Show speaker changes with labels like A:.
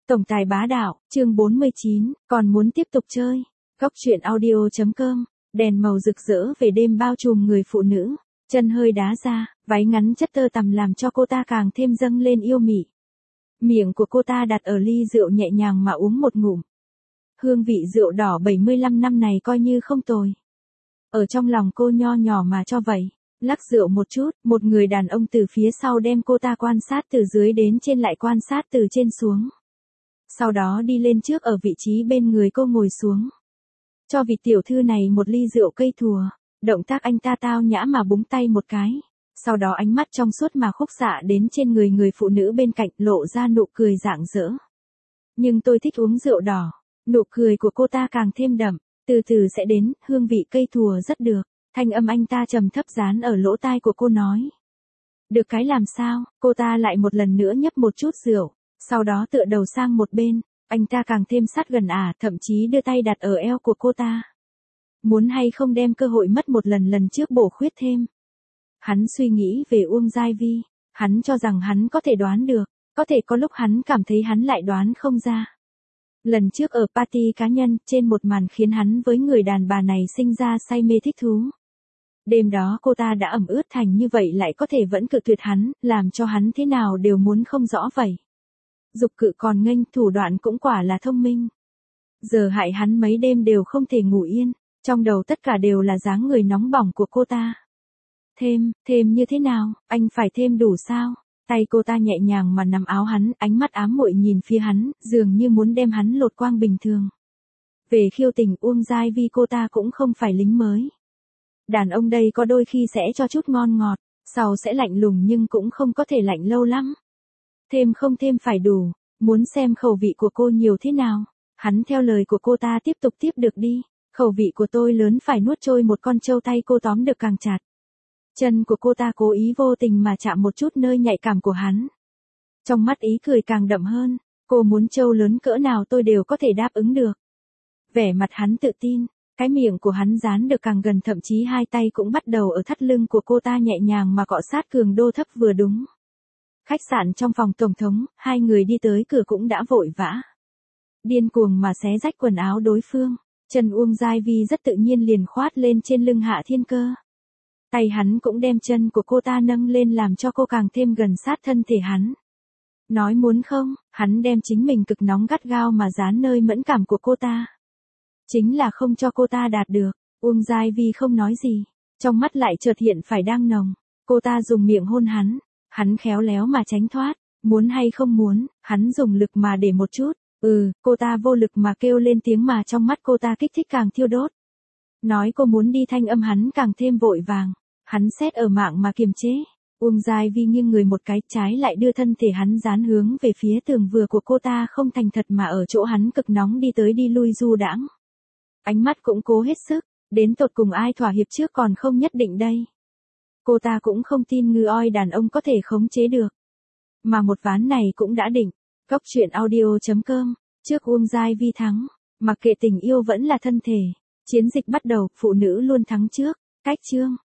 A: Tổng tài bá đạo, chương 49, còn muốn tiếp tục chơi. Góc truyện audio.com, đèn màu rực rỡ về đêm bao trùm người phụ nữ, chân hơi đá ra, váy ngắn chất tơ tằm làm cho cô ta càng thêm dâng lên yêu mị. Miệng của cô ta đặt ở ly rượu nhẹ nhàng mà uống một ngụm. Hương vị rượu đỏ 75 năm này coi như không tồi. Ở trong lòng cô nho nhỏ mà cho vậy. Lắc rượu một chút, một người đàn ông từ phía sau đem cô ta quan sát từ dưới đến trên lại quan sát từ trên xuống. Sau đó đi lên trước ở vị trí bên người cô ngồi xuống. Cho vị tiểu thư này một ly rượu cây thùa, động tác anh ta tao nhã mà búng tay một cái. Sau đó ánh mắt trong suốt mà khúc xạ đến trên người phụ nữ bên cạnh lộ ra nụ cười rạng rỡ. Nhưng tôi thích uống rượu đỏ, nụ cười của cô ta càng thêm đậm, từ từ sẽ đến, hương vị cây thùa rất được. Thanh âm anh ta trầm thấp dán ở lỗ tai của cô nói. Được cái làm sao, cô ta lại một lần nữa nhấp một chút rượu, sau đó tựa đầu sang một bên, anh ta càng thêm sát gần thậm chí đưa tay đặt ở eo của cô ta. Muốn hay không đem cơ hội mất một lần trước bổ khuyết thêm. Hắn suy nghĩ về Uông Giai Vi, hắn cho rằng hắn có thể đoán được, có thể có lúc hắn cảm thấy hắn lại đoán không ra. Lần trước ở party cá nhân, trên một màn khiến hắn với người đàn bà này sinh ra say mê thích thú. Đêm đó cô ta đã ẩm ướt thành như vậy lại có thể vẫn cự tuyệt hắn, làm cho hắn thế nào đều muốn không rõ vậy. Dục cự còn nghênh, thủ đoạn cũng quả là thông minh. Giờ hại hắn mấy đêm đều không thể ngủ yên, trong đầu tất cả đều là dáng người nóng bỏng của cô ta. Thêm như thế nào, anh phải thêm đủ sao? Tay cô ta nhẹ nhàng mà nắm áo hắn, ánh mắt ám muội nhìn phía hắn, dường như muốn đem hắn lột quang bình thường. Về khiêu tình Uông Giai Vi cô ta cũng không phải lính mới. Đàn ông đây có đôi khi sẽ cho chút ngon ngọt, sau sẽ lạnh lùng nhưng cũng không có thể lạnh lâu lắm. Thêm không thêm phải đủ, muốn xem khẩu vị của cô nhiều thế nào. Hắn theo lời của cô ta tiếp tục tiếp được đi, khẩu vị của tôi lớn phải nuốt trôi một con trâu, tay cô tóm được càng chặt. Chân của cô ta cố ý vô tình mà chạm một chút nơi nhạy cảm của hắn. Trong mắt ý cười càng đậm hơn, cô muốn trâu lớn cỡ nào tôi đều có thể đáp ứng được. Vẻ mặt hắn tự tin, cái miệng của hắn dán được càng gần, thậm chí hai tay cũng bắt đầu ở thắt lưng của cô ta nhẹ nhàng mà cọ sát cường đô thấp vừa đúng. Khách sạn trong phòng tổng thống, hai người đi tới cửa cũng đã vội vã. Điên cuồng mà xé rách quần áo đối phương, chân Uông Giai Vi rất tự nhiên liền khoát lên trên lưng Hạ Thiên Cơ. Tay hắn cũng đem chân của cô ta nâng lên làm cho cô càng thêm gần sát thân thể hắn. Nói muốn không, hắn đem chính mình cực nóng gắt gao mà dán nơi mẫn cảm của cô ta. Chính là không cho cô ta đạt được, Uông Giai Vi không nói gì, trong mắt lại chợt hiện phải đang nồng. Cô ta dùng miệng hôn hắn khéo léo mà tránh thoát, muốn hay không muốn, hắn dùng lực mà để một chút, cô ta vô lực mà kêu lên tiếng mà trong mắt cô ta kích thích càng thiêu đốt. Nói cô muốn đi thanh âm hắn càng thêm vội vàng, hắn xét ở mạng mà kiềm chế. Uông Giai Vi nghiêng người một cái, trái lại đưa thân thể hắn dán hướng về phía tường vừa của cô ta, không thành thật mà ở chỗ hắn cực nóng đi tới đi lui du đãng. Ánh mắt cũng cố hết sức, đến tột cùng ai thỏa hiệp trước còn không nhất định đây. Cô ta cũng không tin ngư oi đàn ông có thể khống chế được. Mà một ván này cũng đã định. Góc truyện audio.com, trước Uông Giai Vi thắng, mặc kệ tình yêu vẫn là thân thể. Chiến dịch bắt đầu, phụ nữ luôn thắng trước. Cách chương.